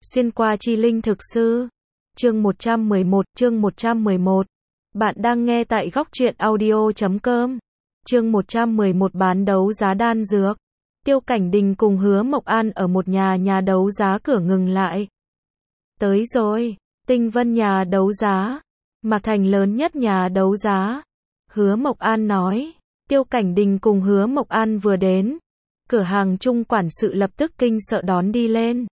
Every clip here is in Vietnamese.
Xuyên qua chi linh thực sư. Chương 111. Bạn đang nghe tại góc truyện audio.com. Chương 111 bán đấu giá đan dược. Tiêu Cảnh Đình cùng Hứa Mộc An ở một nhà đấu giá cửa ngừng lại. Tới rồi, Tinh Vân nhà đấu giá, Mạc Thành lớn nhất nhà đấu giá. Hứa Mộc An nói. Tiêu Cảnh Đình cùng Hứa Mộc An vừa đến, cửa hàng chung quản sự lập tức kinh sợ đón đi lên.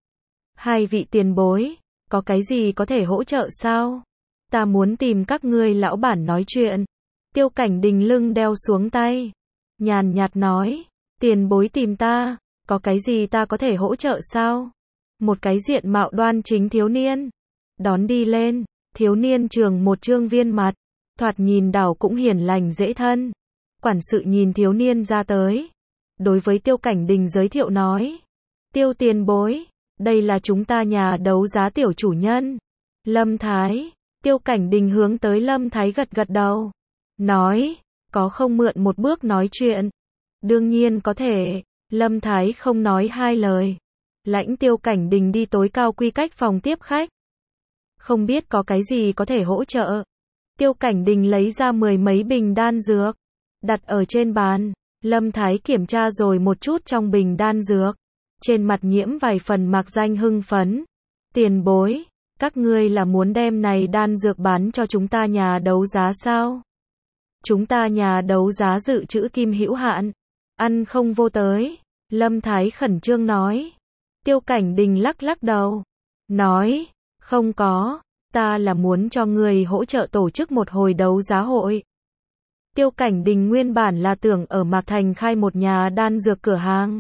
Hai vị tiền bối, có cái gì có thể hỗ trợ sao? Ta muốn tìm các ngươi lão bản nói chuyện. Tiêu Cảnh Đình lưng đeo xuống tay, nhàn nhạt nói, tiền bối tìm ta, có cái gì ta có thể hỗ trợ sao? Một cái diện mạo đoan chính thiếu niên đón đi lên, thiếu niên trường một trương viên mặt, thoạt nhìn đảo cũng hiền lành dễ thân. Quản sự nhìn thiếu niên ra tới, đối với Tiêu Cảnh Đình giới thiệu nói, Tiêu tiền bối, đây là chúng ta nhà đấu giá tiểu chủ nhân, Lâm Thái. Tiêu Cảnh Đình hướng tới Lâm Thái gật gật đầu, nói, có không mượn một bước nói chuyện? Đương nhiên có thể. Lâm Thái không nói hai lời, lãnh Tiêu Cảnh Đình đi tối cao quy cách phòng tiếp khách. Không biết có cái gì có thể hỗ trợ? Tiêu Cảnh Đình lấy ra 10 mấy bình đan dược, đặt ở trên bàn. Lâm Thái kiểm tra rồi một chút trong bình đan dược, trên mặt nhiễm vài phần mạc danh hưng phấn. Tiền bối, các ngươi là muốn đem này đan dược bán cho chúng ta nhà đấu giá sao? Chúng ta nhà đấu giá dự trữ kim hữu hạn, ăn không vô tới. Lâm Thái khẩn trương nói. Tiêu Cảnh Đình lắc lắc đầu, nói, không có, ta là muốn cho người hỗ trợ tổ chức một hồi đấu giá hội. Tiêu Cảnh Đình nguyên bản là tưởng ở Mạc Thành khai một nhà đan dược cửa hàng.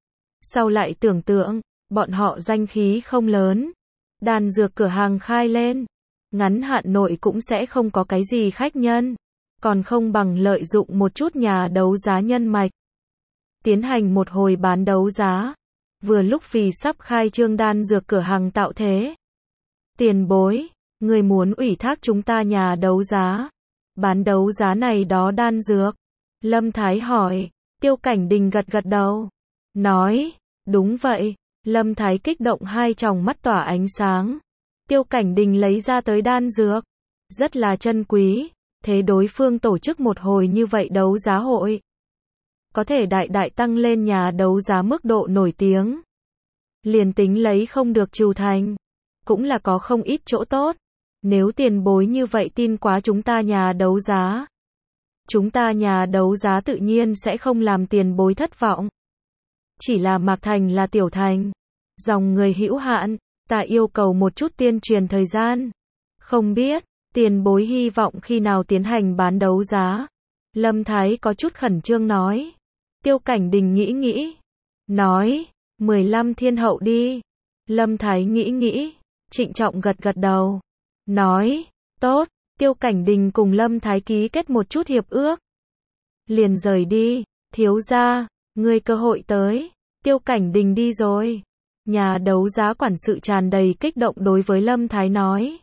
Sau lại tưởng tượng, bọn họ danh khí không lớn. Đan dược cửa hàng khai lên, ngắn hạn nội cũng sẽ không có cái gì khách nhân. Còn không bằng lợi dụng một chút nhà đấu giá nhân mạch. Tiến hành một hồi bán đấu giá. Vừa lúc vì sắp khai trương đan dược cửa hàng tạo thế. Tiền bối, người muốn ủy thác chúng ta nhà đấu giá bán đấu giá này đó đan dược? Lâm Thái hỏi. Tiêu Cảnh Đình gật gật đầu, nói, đúng vậy. Lâm Thái kích động hai tròng mắt tỏa ánh sáng. Tiêu Cảnh Đình lấy ra tới đan dược, rất là chân quý, thế đối phương tổ chức một hồi như vậy đấu giá hội, có thể đại đại tăng lên nhà đấu giá mức độ nổi tiếng. Liền tính lấy không được trù thành, cũng là có không ít chỗ tốt. Nếu tiền bối như vậy tin quá chúng ta nhà đấu giá, chúng ta nhà đấu giá tự nhiên sẽ không làm tiền bối thất vọng. Chỉ là Mạc Thành là tiểu thành, dòng người hữu hạn, ta yêu cầu một chút tuyên truyền thời gian. Không biết, tiền bối hy vọng khi nào tiến hành bán đấu giá? Lâm Thái có chút khẩn trương nói. Tiêu Cảnh Đình nghĩ, nói, 15 thiên hậu đi. Lâm Thái nghĩ, trịnh trọng gật gật đầu, nói, tốt. Tiêu Cảnh Đình cùng Lâm Thái ký kết một chút hiệp ước, liền rời đi. Thiếu gia, ngươi cơ hội tới. Tiêu Cảnh Đình đi rồi. Nhà đấu giá quản sự tràn đầy kích động đối với Lâm Thái nói.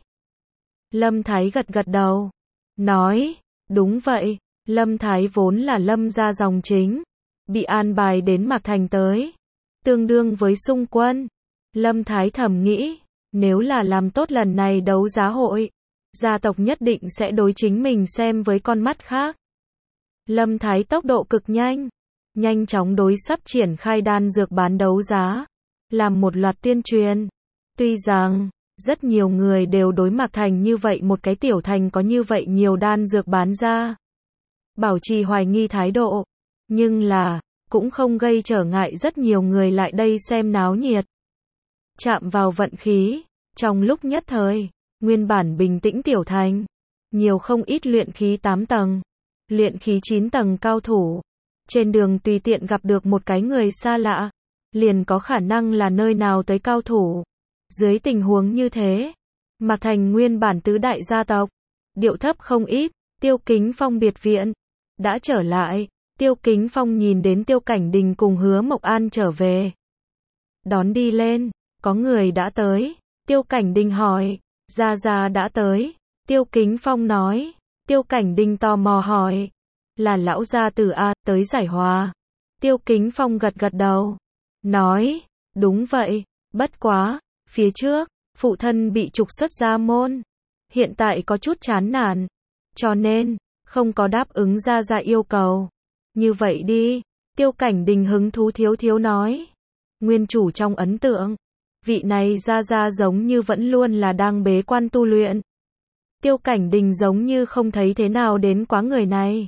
Lâm Thái gật gật đầu, nói, đúng vậy. Lâm Thái vốn là Lâm gia dòng chính, bị an bài đến Mạc Thành tới, tương đương với xung quân. Lâm Thái thầm nghĩ, nếu là làm tốt lần này đấu giá hội, gia tộc nhất định sẽ đối chính mình xem với con mắt khác. Lâm Thái tốc độ cực nhanh, nhanh chóng đối sắp triển khai đan dược bán đấu giá, làm một loạt tuyên truyền. Tuy rằng, rất nhiều người đều đối Mạc Thành như vậy một cái tiểu thành có như vậy nhiều đan dược bán ra, bảo trì hoài nghi thái độ, nhưng là, cũng không gây trở ngại rất nhiều người lại đây xem náo nhiệt. Chạm vào vận khí, trong lúc nhất thời, nguyên bản bình tĩnh tiểu thành, nhiều không ít luyện khí 8 tầng, luyện khí 9 tầng cao thủ. Trên đường tùy tiện gặp được một cái người xa lạ, liền có khả năng là nơi nào tới cao thủ. Dưới tình huống như thế, Mạc Thành nguyên bản tứ đại gia tộc, điệu thấp không ít. Tiêu Kính Phong biệt viện đã trở lại. Tiêu Kính Phong nhìn đến Tiêu Cảnh Đình cùng Hứa Mộc An trở về, đón đi lên. Có người đã tới. Tiêu Cảnh Đình hỏi, Gia đã tới. Tiêu Kính Phong nói. Tiêu Cảnh Đình tò mò hỏi, là lão gia tử a, tới giải hòa? Tiêu Kính Phong gật gật đầu, nói, đúng vậy, bất quá, Phía trước, phụ thân bị trục xuất gia môn. Hiện tại có chút chán nản. Cho nên, không có đáp ứng Gia Gia yêu cầu. Như vậy đi, Tiêu Cảnh Đình hứng thú thiếu thiếu nói. Nguyên chủ trong ấn tượng, vị này Gia Gia giống như vẫn luôn là đang bế quan tu luyện. Tiêu Cảnh Đình giống như không thấy thế nào đến quá người này.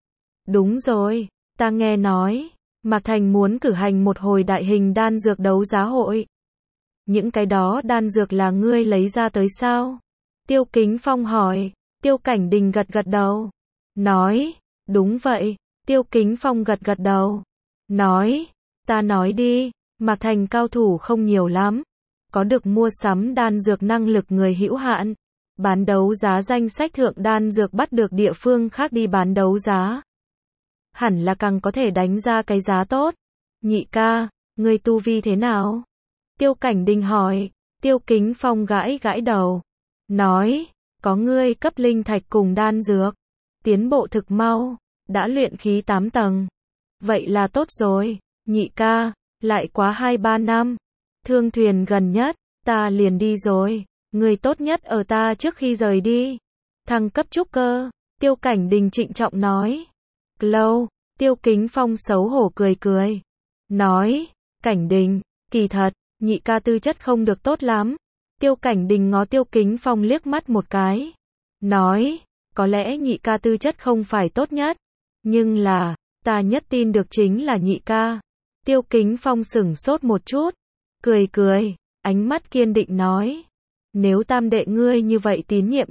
Đúng rồi, ta nghe nói, Mạc Thành muốn cử hành một hồi đại hình đan dược đấu giá hội. Những cái đó đan dược là ngươi lấy ra tới sao? Tiêu Kính Phong hỏi. Tiêu Cảnh Đình gật gật đầu. Nói, đúng vậy. Tiêu Kính Phong gật gật đầu. Nói, ta nói đi, Mạc Thành cao thủ không nhiều lắm. Có được mua sắm đan dược năng lực người hữu hạn. Bán đấu giá danh sách thượng đan dược bắt được địa phương khác đi bán đấu giá. Hẳn là càng có thể đánh ra cái giá tốt. Nhị ca, ngươi tu vi thế nào? Tiêu Cảnh Đình hỏi. Tiêu Kính Phong gãi gãi đầu. Nói, có ngươi cấp linh thạch cùng đan dược. Tiến bộ thực mau, đã luyện khí 8 tầng. Vậy là tốt rồi, nhị ca, lại quá 2-3 năm. Thương thuyền gần nhất, ta liền đi rồi. Người tốt nhất ở ta trước khi rời đi. Thăng cấp trúc cơ, Tiêu Cảnh Đình trịnh trọng nói. Lâu, Tiêu Kính Phong xấu hổ cười cười. Nói, Cảnh Đình, kỳ thật, nhị ca tư chất không được tốt lắm. Tiêu Cảnh Đình ngó Tiêu Kính Phong liếc mắt một cái. Nói, có lẽ nhị ca tư chất không phải tốt nhất. Nhưng là, ta nhất tin được chính là nhị ca. Tiêu Kính Phong sửng sốt một chút. Cười cười, ánh mắt kiên định nói. Nếu tam đệ ngươi như vậy tín nhiệm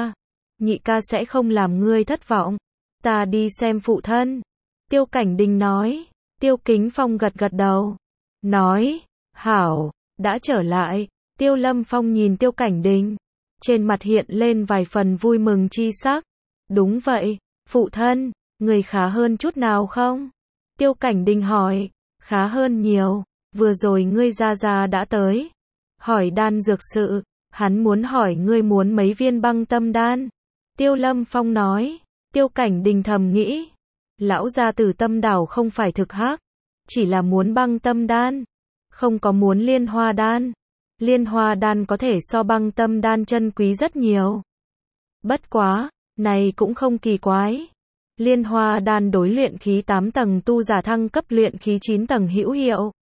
nhị ca sẽ không làm ngươi thất vọng. Ta đi xem phụ thân. Tiêu Cảnh Đình nói. Tiêu Kính Phong gật gật đầu. Nói, hảo, đã trở lại. Tiêu Lâm Phong nhìn Tiêu Cảnh Đình. Trên mặt hiện lên vài phần vui mừng chi sắc. Đúng vậy, phụ thân, người khá hơn chút nào không? Tiêu Cảnh Đình hỏi. Khá hơn nhiều, vừa rồi ngươi Gia Gia đã tới. Hỏi đan dược sự, hắn muốn hỏi ngươi muốn mấy viên băng tâm đan. Tiêu Lâm Phong nói. Tiêu Cảnh Đình thầm nghĩ. Lão gia tử tâm đảo không phải thực hắc, chỉ là muốn băng tâm đan, không có muốn liên hoa đan. Liên hoa đan có thể so băng tâm đan chân quý rất nhiều. Bất quá, này cũng không kỳ quái. Liên hoa đan đối luyện khí 8 tầng tu giả thăng cấp luyện khí 9 tầng hữu hiệu.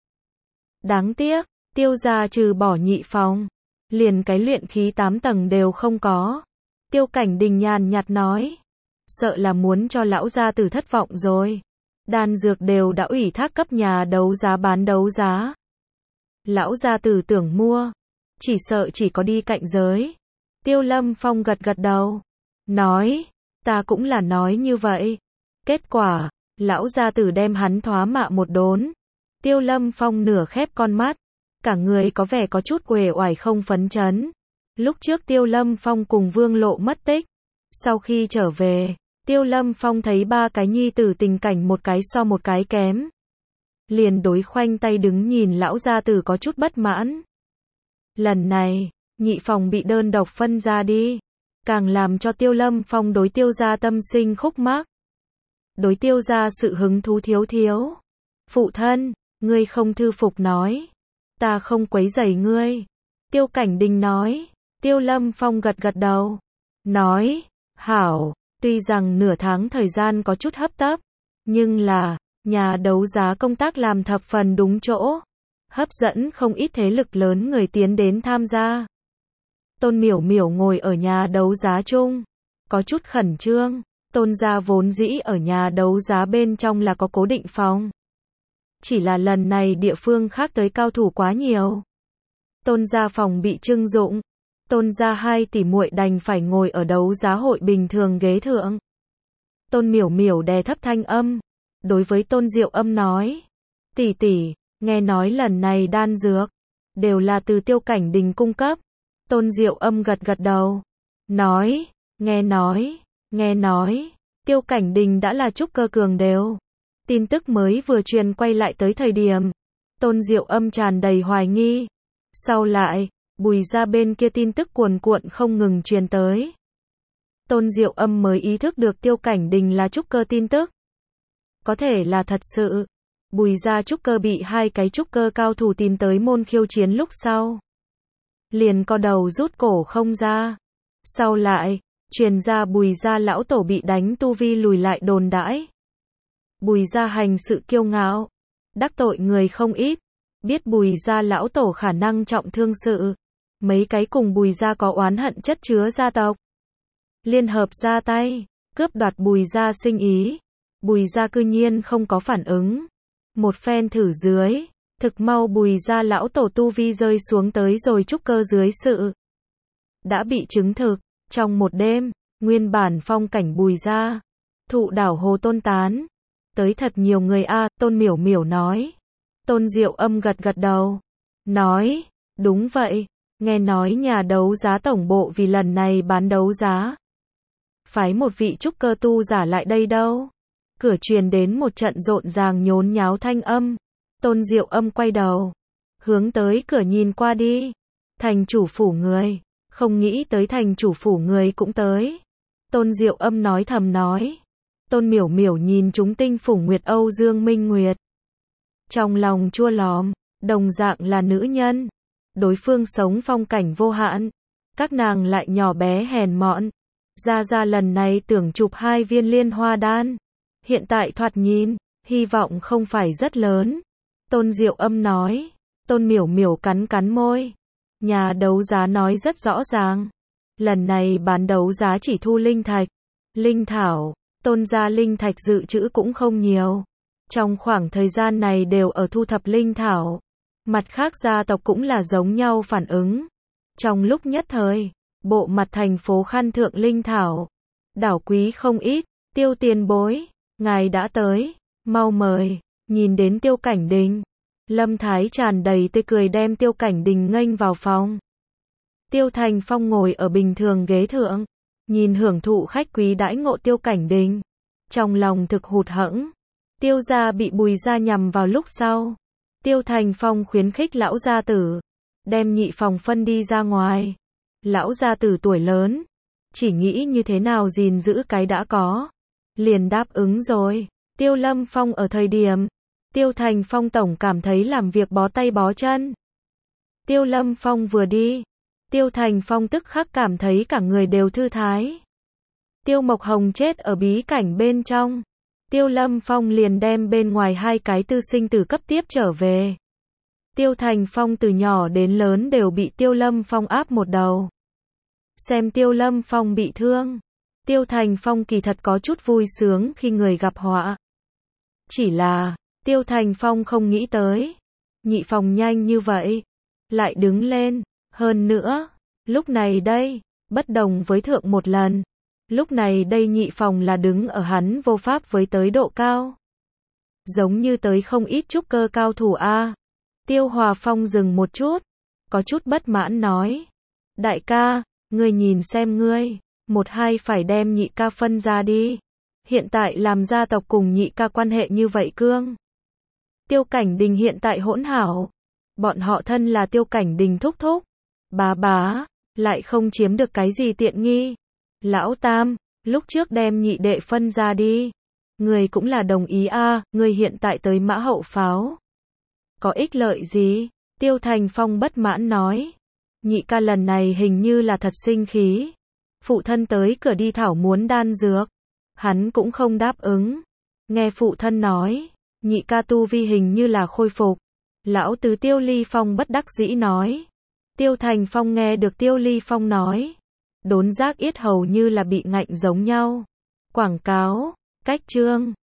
Đáng tiếc, Tiêu gia trừ bỏ nhị phòng, liền cái luyện khí 8 tầng đều không có. Tiêu Cảnh Đình nhàn nhạt nói. Sợ là muốn cho lão gia tử thất vọng rồi. Đan dược đều đã ủy thác cấp nhà đấu giá bán đấu giá. Lão gia tử tưởng mua, chỉ sợ chỉ có đi cạnh giới. Tiêu Lâm Phong gật gật đầu. Nói, ta cũng là nói như vậy. Kết quả, lão gia tử đem hắn thoá mạ một đốn. Tiêu Lâm Phong nửa khép con mắt, cả người có vẻ có chút uể oải không phấn chấn. Lúc trước Tiêu Lâm Phong cùng Vương Lộ mất tích. Sau khi trở về, Tiêu Lâm Phong thấy ba cái nhi tử tình cảnh một cái so một cái kém. Liền đối khoanh tay đứng nhìn lão gia tử có chút bất mãn. Lần này, nhị phòng bị đơn độc phân ra đi, càng làm cho Tiêu Lâm Phong đối Tiêu gia tâm sinh khúc mắc. Đối Tiêu gia sự hứng thú thiếu thiếu. Phụ thân, ngươi không thư phục nói. Ta không quấy rầy ngươi. Tiêu Cảnh Đình nói. Tiêu Lâm Phong gật gật đầu. Nói, hảo, tuy rằng nửa tháng thời gian có chút hấp tấp, nhưng là, nhà đấu giá công tác làm thập phần đúng chỗ. Hấp dẫn không ít thế lực lớn người tiến đến tham gia. Tôn Miểu Miểu ngồi ở nhà đấu giá chung, có chút khẩn trương. Tôn gia vốn dĩ ở nhà đấu giá bên trong là có cố định phòng. Chỉ là lần này địa phương khác tới cao thủ quá nhiều. Tôn gia phòng bị trưng dụng. Tôn gia hai tỷ muội đành phải ngồi ở đấu giá hội bình thường ghế thượng. Tôn Miểu Miểu đè thấp thanh âm, đối với Tôn Diệu Âm nói. Tỷ tỷ, nghe nói lần này đan dược, đều là từ Tiêu Cảnh Đình cung cấp. Tôn Diệu Âm gật gật đầu. Nói, nghe nói, Tiêu Cảnh Đình đã là trúc cơ cường đều. Tin tức mới vừa truyền quay lại tới thời điểm. Tôn Diệu Âm tràn đầy hoài nghi. Sau lại, Bùi gia bên kia tin tức cuồn cuộn không ngừng truyền tới. Tôn Diệu Âm mới ý thức được Tiêu Cảnh Đình là trúc cơ tin tức. Có thể là thật sự. Bùi gia trúc cơ bị hai cái trúc cơ cao thủ tìm tới môn khiêu chiến lúc sau. liền co đầu rút cổ không ra. Sau lại, truyền ra Bùi gia lão tổ bị đánh tu vi lùi lại đồn đãi. Bùi gia hành sự kiêu ngạo, đắc tội người không ít, biết Bùi gia lão tổ khả năng trọng thương sự. Mấy cái cùng Bùi gia có oán hận chất chứa gia tộc, liên hợp ra tay, cướp đoạt Bùi gia sinh ý. Bùi gia cư nhiên không có phản ứng. Một phen thử dưới, thực mau Bùi gia lão tổ tu vi rơi xuống tới rồi trúc cơ dưới sự. Đã bị chứng thực, trong một đêm, nguyên bản phong cảnh Bùi gia, thụ đảo hồ tôn tán. Tới thật nhiều người a, Tôn Miểu Miểu nói. Tôn Diệu Âm gật gật đầu, nói, đúng vậy, nghe nói nhà đấu giá tổng bộ vì lần này bán đấu giá. Phái một vị trúc cơ tu giả lại đây đâu. Cửa truyền đến một trận rộn ràng nhốn nháo thanh âm. Tôn Diệu Âm quay đầu, hướng tới cửa nhìn qua đi. Thành chủ phủ người, không nghĩ tới thành chủ phủ người cũng tới. Tôn Diệu Âm nói thầm nói. Tôn Miểu Miểu nhìn chúng tinh phủ Nguyệt Âu Dương Minh Nguyệt. Trong lòng chua lòm, đồng dạng là nữ nhân. Đối phương sống phong cảnh vô hạn. Các nàng lại nhỏ bé hèn mọn. Gia lần này tưởng chụp 2 viên liên hoa đan. Hiện tại thoạt nhìn, hy vọng không phải rất lớn. Tôn Diệu Âm nói. Tôn Miểu Miểu cắn cắn môi. Nhà đấu giá nói rất rõ ràng. Lần này bán đấu giá chỉ thu linh thạch, linh thảo. Tôn gia linh thạch dự trữ cũng không nhiều. Trong khoảng thời gian này đều ở thu thập linh thảo. Mặt khác gia tộc cũng là giống nhau phản ứng. Trong lúc nhất thời, bộ mặt thành phố khăn thượng linh thảo. Đảo quý không ít. Tiêu tiền bối, ngài đã tới, mau mời. Nhìn đến Tiêu Cảnh Đình, Lâm Thái tràn đầy tươi cười đem Tiêu Cảnh Đình nghênh vào phòng. Tiêu Thành Phong ngồi ở bình thường ghế thượng, nhìn hưởng thụ khách quý đãi ngộ Tiêu Cảnh Đình, trong lòng thực hụt hẫng. Tiêu gia bị Bùi gia nhằm vào lúc sau, Tiêu Thành Phong khuyến khích lão gia tử đem nhị phòng phân đi ra ngoài. Lão gia tử tuổi lớn, chỉ nghĩ như thế nào gìn giữ cái đã có, liền đáp ứng rồi. Tiêu Lâm Phong ở thời điểm Tiêu Thành Phong tổng cảm thấy làm việc bó tay bó chân. Tiêu Lâm Phong vừa đi, Tiêu Thành Phong tức khắc cảm thấy cả người đều thư thái. Tiêu Mộc Hồng chết ở bí cảnh bên trong, Tiêu Lâm Phong liền đem bên ngoài 2 cái tư sinh tử cấp tiếp trở về. Tiêu Thành Phong từ nhỏ đến lớn đều bị Tiêu Lâm Phong áp một đầu. Xem Tiêu Lâm Phong bị thương, Tiêu Thành Phong kỳ thật có chút vui sướng khi người gặp họa. Chỉ là, Tiêu Thành Phong không nghĩ tới, nhị phòng nhanh như vậy, lại đứng lên. Hơn nữa, lúc này đây, bất đồng với thượng một lần. Lúc này đây nhị phòng là đứng ở hắn vô pháp với tới độ cao. Giống như tới không ít trúc cơ cao thủ a. Tiêu Hòa Phong dừng một chút, có chút bất mãn nói. Đại ca, ngươi nhìn xem ngươi, một hai phải đem nhị ca phân ra đi. Hiện tại làm gia tộc cùng nhị ca quan hệ như vậy cương. Tiêu Cảnh Đình hiện tại hỗn hảo. Bọn họ thân là Tiêu Cảnh Đình thúc thúc. Bá, lại không chiếm được cái gì tiện nghi. Lão Tam, lúc trước đem nhị đệ phân ra đi. Người cũng là đồng ý a, người hiện tại tới mã hậu pháo. Có ích lợi gì? Tiêu Thành Phong bất mãn nói. Nhị ca lần này hình như là thật sinh khí. Phụ thân tới cửa đi thảo muốn đan dược. Hắn cũng không đáp ứng. Nghe phụ thân nói, nhị ca tu vi hình như là khôi phục. Lão tứ Tiêu Ly Phong bất đắc dĩ nói. Tiêu Thành Phong nghe được Tiêu Ly Phong nói, đốn giác yết hầu như là bị ngạnh giống nhau. Quảng cáo, cách chương